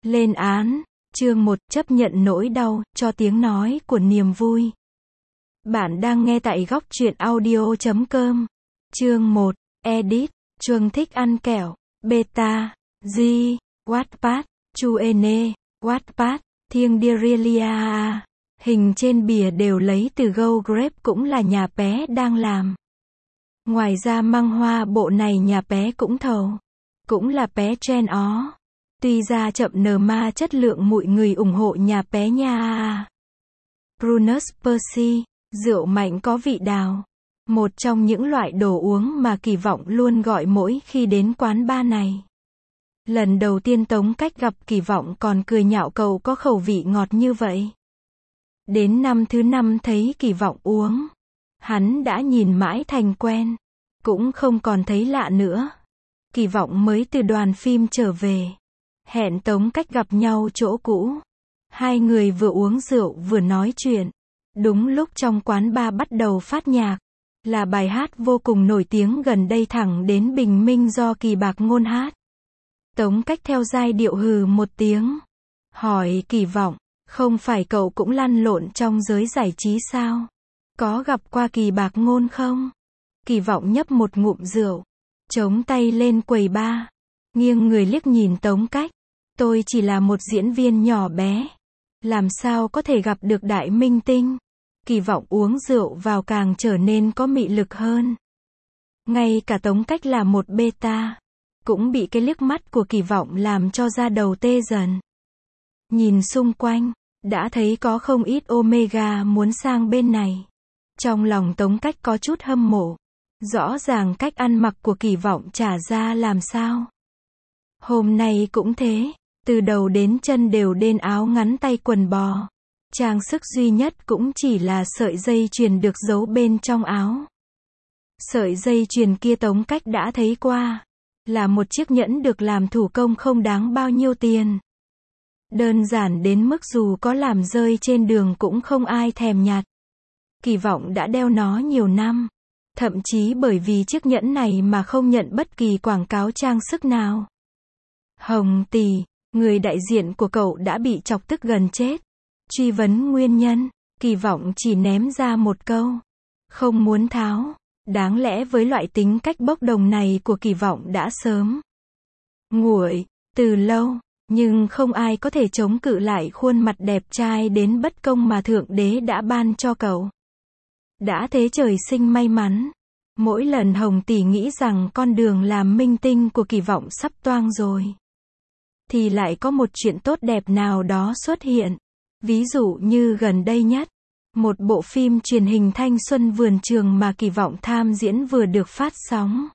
Lên án. Chương 1, chấp nhận nỗi đau, cho tiếng nói của niềm vui. Bạn đang nghe tại góc truyện audio.com. Chương 1, edit. Chuông thích ăn kẹo. Beta. G. Wattpad. Chuene. Wattpad. Thiêng Dirilia. Hình trên bìa đều lấy từ Go Grape, cũng là nhà Pé đang làm. Ngoài ra măng hoa bộ này nhà Pé cũng thầu. Cũng là Pé Tren ó. Tuy ra chậm nờ ma chất lượng mọi người ủng hộ nhà Pé nha. Prunus Percy. Rượu mạnh có vị đào. Một trong những loại đồ uống mà Kỳ Vọng luôn gọi mỗi khi đến quán bar này. Lần đầu tiên Tống Cách gặp Kỳ Vọng còn cười nhạo cậu có khẩu vị ngọt như vậy. Đến năm thứ 5 thấy Kỳ Vọng uống, hắn đã nhìn mãi thành quen, cũng không còn thấy lạ nữa. Kỳ Vọng mới từ đoàn phim trở về, hẹn Tống Cách gặp nhau chỗ cũ. Hai người vừa uống rượu vừa nói chuyện. Đúng lúc trong quán bar bắt đầu phát nhạc, là bài hát vô cùng nổi tiếng gần đây thẳng đến bình minh do Kỳ Bạc Ngôn hát. Tống Cách theo giai điệu hừ một tiếng, hỏi Kỳ Vọng, không phải cậu cũng lăn lộn trong giới giải trí sao? Có gặp qua Kỳ Bạc Ngôn không? Kỳ Vọng nhấp một ngụm rượu, chống tay lên quầy bar, nghiêng người liếc nhìn Tống Cách. Tôi chỉ là một diễn viên nhỏ bé, làm sao có thể gặp được đại minh tinh? Kỳ Vọng uống rượu vào càng trở nên có mị lực hơn. Ngay cả Tống Cách là một beta, cũng bị cái liếc mắt của Kỳ Vọng làm cho da đầu tê dần. Nhìn xung quanh, đã thấy có không ít Omega muốn sang bên này. Trong lòng Tống Cách có chút hâm mộ. Rõ ràng cách ăn mặc của Kỳ Vọng trả ra làm sao. Hôm nay cũng thế, từ đầu đến chân đều đen áo ngắn tay quần bò. Trang sức duy nhất cũng chỉ là sợi dây chuyền được giấu bên trong áo. Sợi dây chuyền kia Tống Cách đã thấy qua, là một chiếc nhẫn được làm thủ công không đáng bao nhiêu tiền. Đơn giản đến mức dù có làm rơi trên đường cũng không ai thèm nhặt. Kỳ Vọng đã đeo nó nhiều năm, thậm chí bởi vì chiếc nhẫn này mà không nhận bất kỳ quảng cáo trang sức nào. Hồng Tỷ, người đại diện của cậu đã bị chọc tức gần chết. Truy vấn nguyên nhân, Kỳ Vọng chỉ ném ra một câu, không muốn tháo. Đáng lẽ với loại tính cách bốc đồng này của Kỳ Vọng đã sớm nguội từ lâu, nhưng không ai có thể chống cự lại khuôn mặt đẹp trai đến bất công mà Thượng Đế đã ban cho cậu. Đã thế trời sinh may mắn. Mỗi lần Hồng Tỷ nghĩ rằng con đường làm minh tinh của Kỳ Vọng sắp toang rồi, thì lại có một chuyện tốt đẹp nào đó xuất hiện. Ví dụ như gần đây nhất, một bộ phim truyền hình thanh xuân vườn trường mà Kỳ Vọng tham diễn vừa được phát sóng.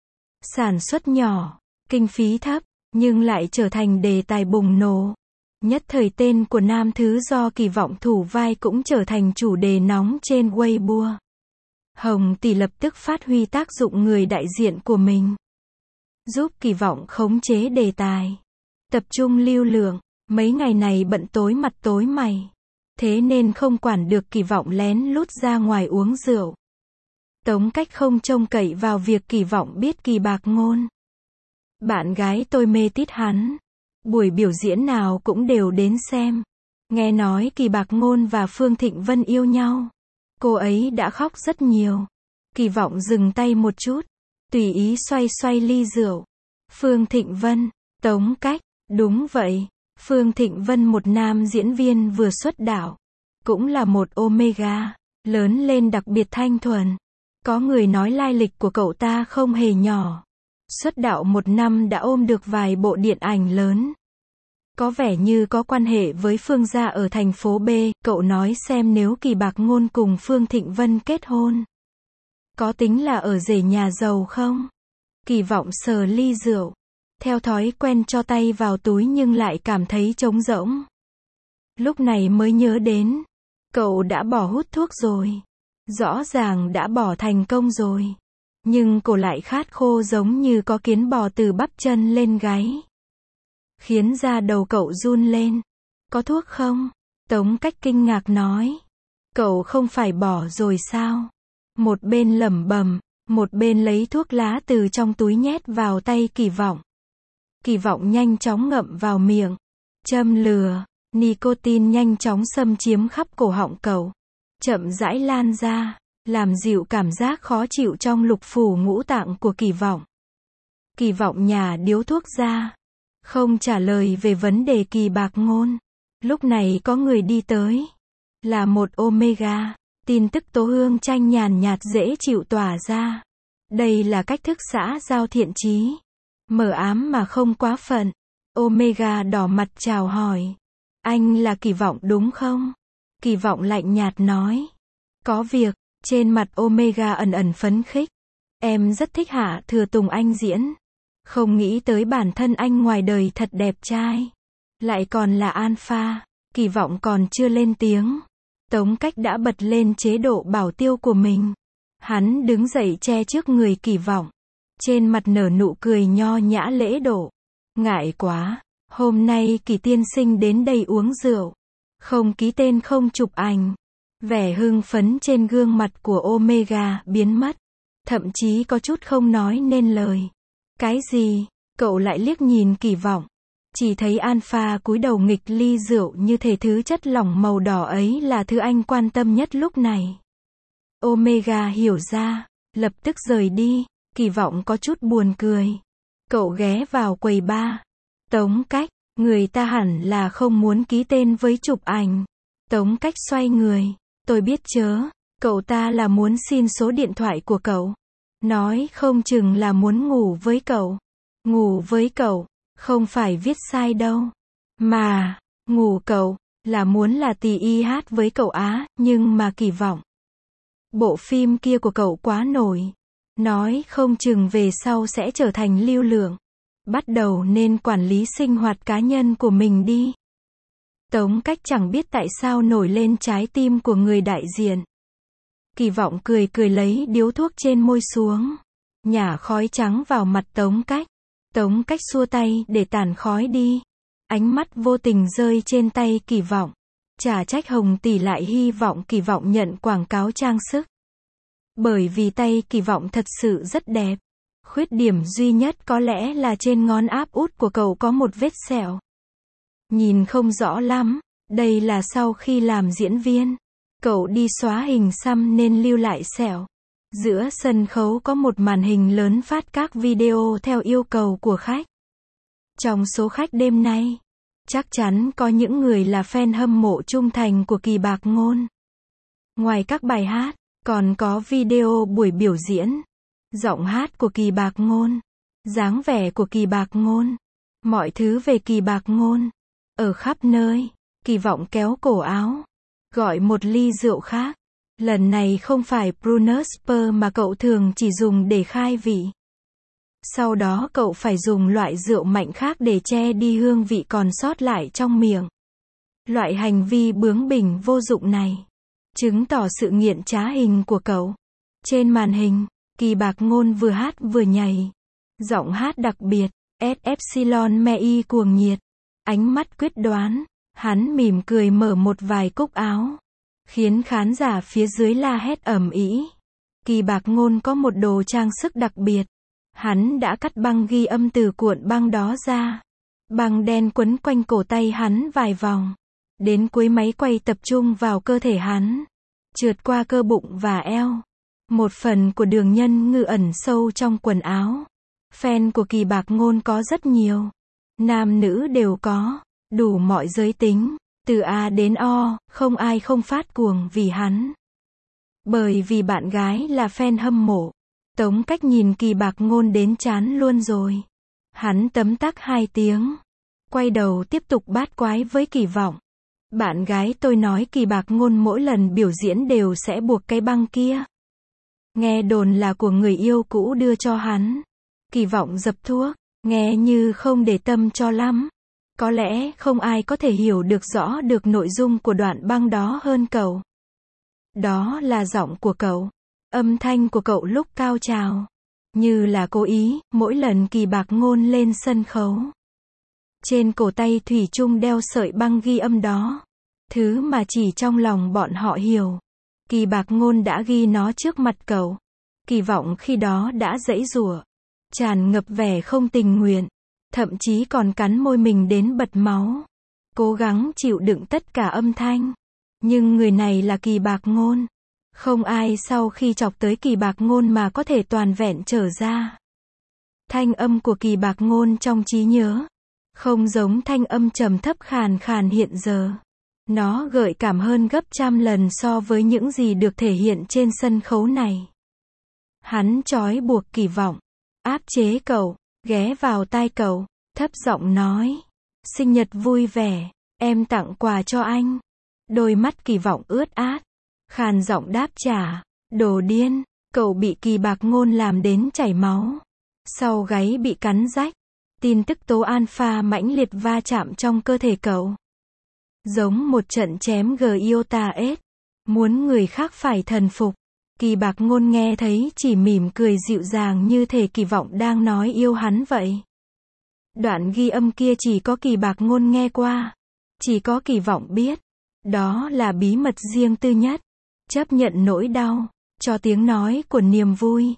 Sản xuất nhỏ, kinh phí thấp, nhưng lại trở thành đề tài bùng nổ. Nhất thời tên của nam thứ do Kỳ Vọng thủ vai cũng trở thành chủ đề nóng trên Weibo. Hồng Tỷ lập tức phát huy tác dụng người đại diện của mình, giúp Kỳ Vọng khống chế đề tài, tập trung lưu lượng. Mấy ngày này bận tối mặt tối mày, thế nên không quản được Kỳ Vọng lén lút ra ngoài uống rượu. Tống Cách không trông cậy vào việc Kỳ Vọng biết Kỳ Bạc Ngôn. Bạn gái tôi mê tít hắn, buổi biểu diễn nào cũng đều đến xem. Nghe nói Kỳ Bạc Ngôn và Phương Thịnh Vân yêu nhau, cô ấy đã khóc rất nhiều. Kỳ Vọng dừng tay một chút, tùy ý xoay xoay ly rượu. Phương Thịnh Vân, Tống Cách, đúng vậy. Phương Thịnh Vân một nam diễn viên vừa xuất đạo, cũng là một Omega, lớn lên đặc biệt thanh thuần. Có người nói lai lịch của cậu ta không hề nhỏ. Xuất đạo 1 năm đã ôm được vài bộ điện ảnh lớn. Có vẻ như có quan hệ với Phương gia ở thành phố B. Cậu nói xem nếu Kỳ Bạc Ngôn cùng Phương Thịnh Vân kết hôn, có tính là ở rể nhà giàu không? Kỳ Vọng sờ ly rượu, theo thói quen cho tay vào túi nhưng lại cảm thấy trống rỗng. Lúc này mới nhớ đến, cậu đã bỏ hút thuốc rồi. Rõ ràng đã bỏ thành công rồi, nhưng cổ lại khát khô giống như có kiến bò từ bắp chân lên gáy, khiến da đầu cậu run lên. Có thuốc không? Tống Cách kinh ngạc nói. Cậu không phải bỏ rồi sao? Một bên lẩm bẩm, một bên lấy thuốc lá từ trong túi nhét vào tay Kỳ Vọng. Kỳ Vọng nhanh chóng ngậm vào miệng. Châm lửa, nicotine nhanh chóng xâm chiếm khắp cổ họng cậu. Chậm rãi lan ra, làm dịu cảm giác khó chịu trong lục phủ ngũ tạng của Kỳ Vọng. Kỳ Vọng nhả điếu thuốc ra, không trả lời về vấn đề Kỳ Bạc Ngôn. Lúc này có người đi tới. Là một Omega. Tin tức tố hương chanh nhàn nhạt dễ chịu tỏa ra. Đây là cách thức xã giao thiện chí. Mờ ám mà không quá phận. Omega đỏ mặt chào hỏi. Anh là Kỳ Vọng đúng không? Kỳ Vọng lạnh nhạt nói. Có việc. Trên mặt Omega ẩn ẩn phấn khích. Em rất thích Hạ Thừa Tùng anh diễn. Không nghĩ tới bản thân anh ngoài đời thật đẹp trai. Lại còn là alpha. Kỳ Vọng còn chưa lên tiếng. Tống Cách đã bật lên chế độ bảo tiêu của mình. Hắn đứng dậy che trước người Kỳ Vọng. Trên mặt nở nụ cười nho nhã lễ độ. Ngại quá. Hôm nay Kỳ tiên sinh đến đây uống rượu. Không ký tên không chụp ảnh. Vẻ hưng phấn trên gương mặt của Omega biến mất. Thậm chí có chút không nói nên lời. Cái gì? Cậu lại liếc nhìn Kỳ Vọng. Chỉ thấy Alpha cúi đầu nghịch ly rượu như thể thứ chất lỏng màu đỏ ấy là thứ anh quan tâm nhất lúc này. Omega hiểu ra, lập tức rời đi. Kỳ Vọng có chút buồn cười. Cậu ghé vào quầy bar. Tống Cách, người ta hẳn là không muốn ký tên với chụp ảnh. Tống Cách xoay người. Tôi biết chớ, cậu ta là muốn xin số điện thoại của cậu. Nói không chừng là muốn ngủ với cậu. Ngủ với cậu, không phải viết sai đâu. Mà, ngủ cậu, là muốn là tì y hát với cậu á, nhưng mà Kỳ Vọng. Bộ phim kia của cậu quá nổi. Nói không chừng về sau sẽ trở thành lưu lượng. Bắt đầu nên quản lý sinh hoạt cá nhân của mình đi. Tống Cách chẳng biết tại sao nổi lên trái tim của người đại diện. Kỳ Vọng cười cười lấy điếu thuốc trên môi xuống. Nhả khói trắng vào mặt Tống Cách. Tống Cách xua tay để tản khói đi. Ánh mắt vô tình rơi trên tay Kỳ Vọng. Chả trách Hồng tỷ lại hy vọng Kỳ Vọng nhận quảng cáo trang sức. Bởi vì tay Kỳ Vọng thật sự rất đẹp. Khuyết điểm duy nhất có lẽ là trên ngón áp út của cậu có một vết sẹo. Nhìn không rõ lắm. Đây là sau khi làm diễn viên. Cậu đi xóa hình xăm nên lưu lại sẹo. Giữa sân khấu có một màn hình lớn phát các video theo yêu cầu của khách. Trong số khách đêm nay, chắc chắn có những người là fan hâm mộ trung thành của Kỳ Bạc Ngôn. Ngoài các bài hát, còn có video buổi biểu diễn. Giọng hát của Kỳ Bạc Ngôn. Dáng vẻ của Kỳ Bạc Ngôn. Mọi thứ về Kỳ Bạc Ngôn. Ở khắp nơi, Kỳ Vọng kéo cổ áo. Gọi một ly rượu khác. Lần này không phải Prunus Spur mà cậu thường chỉ dùng để khai vị. Sau đó cậu phải dùng loại rượu mạnh khác để che đi hương vị còn sót lại trong miệng. Loại hành vi bướng bỉnh vô dụng này chứng tỏ sự nghiện trá hình của cậu. Trên màn hình, Kỳ Bạc Ngôn vừa hát vừa nhảy. Giọng hát đặc biệt, S Epsilon Mei cuồng nhiệt. Ánh mắt quyết đoán, hắn mỉm cười mở một vài cúc áo. Khiến khán giả phía dưới la hét ầm ĩ. Kỳ Bạc Ngôn có một đồ trang sức đặc biệt. Hắn đã cắt băng ghi âm từ cuộn băng đó ra. Băng đen quấn quanh cổ tay hắn vài vòng. Đến cuối máy quay tập trung vào cơ thể hắn. Trượt qua cơ bụng và eo. Một phần của đường nhân ngư ẩn sâu trong quần áo. Fan của Kỳ Bạc Ngôn có rất nhiều. Nam nữ đều có. Đủ mọi giới tính. Từ A đến O, không ai không phát cuồng vì hắn. Bởi vì bạn gái là fan hâm mộ. Tống Cách nhìn Kỳ Bạc Ngôn đến chán luôn rồi. Hắn tấm tắc 2 tiếng. Quay đầu tiếp tục bát quái với Kỳ Vọng. Bạn gái tôi nói Kỳ Bạc Ngôn mỗi lần biểu diễn đều sẽ buộc cái băng kia. Nghe đồn là của người yêu cũ đưa cho hắn. Kỳ Vọng dập thuốc. Nghe như không để tâm cho lắm. Có lẽ không ai có thể hiểu được rõ được nội dung của đoạn băng đó hơn cậu. Đó là giọng của cậu. Âm thanh của cậu lúc cao trào. Như là cố ý, mỗi lần Kỳ Bạc Ngôn lên sân khấu. Trên cổ tay thủy chung đeo sợi băng ghi âm đó. Thứ mà chỉ trong lòng bọn họ hiểu. Kỳ Bạc Ngôn đã ghi nó trước mặt cậu. Kỳ Vọng khi đó đã giãy giụa. Tràn ngập vẻ không tình nguyện. Thậm chí còn cắn môi mình đến bật máu. cố gắng chịu đựng tất cả âm thanh. Nhưng người này là Kỳ Bạc Ngôn. Không ai sau khi chọc tới Kỳ Bạc Ngôn mà có thể toàn vẹn trở ra. Thanh âm của Kỳ Bạc Ngôn trong trí nhớ, không giống thanh âm trầm thấp khàn khàn hiện giờ. Nó gợi cảm hơn gấp trăm lần so với những gì được thể hiện trên sân khấu này. Hắn trói buộc Kỳ Vọng, áp chế cậu, ghé vào tai cậu, thấp giọng nói. Sinh nhật vui vẻ, em tặng quà cho anh. Đôi mắt Kỳ Vọng ướt át, khàn giọng đáp trả. Đồ điên, cậu bị Kỳ Bạc Ngôn làm đến chảy máu. Sau gáy bị cắn rách. Tin tức tố alpha mãnh liệt va chạm trong cơ thể cậu. Giống một trận chém Giota S. Muốn người khác phải thần phục. Kỳ Bạc Ngôn nghe thấy chỉ mỉm cười dịu dàng như thể Kỳ Vọng đang nói yêu hắn vậy. Đoạn ghi âm kia chỉ có Kỳ Bạc Ngôn nghe qua. Chỉ có Kỳ Vọng biết. Đó là bí mật riêng tư nhất. Chấp nhận nỗi đau, cho tiếng nói của niềm vui.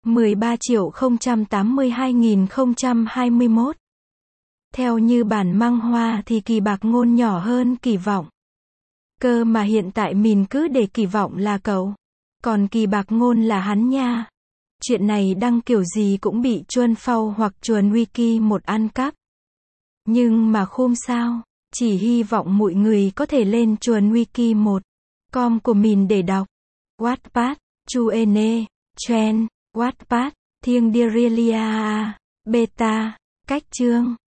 13.082.021. Theo như bản măng hoa thì Kỳ Bạc Ngôn nhỏ hơn Kỳ Vọng. Cơ mà hiện tại mình cứ để Kỳ Vọng là cậu. Còn Kỳ Bạc Ngôn là hắn nha. Chuyện này đăng kiểu gì cũng bị Chuân Phao hoặc Chuồn Wiki một ăn cắp. Nhưng mà không sao. Chỉ hy vọng mọi người có thể lên Chuồn Wiki 1.com của mình để đọc. Wattpad, Chuene, Trend, Wattpad, Thiêng Derelia, Beta, cách chương.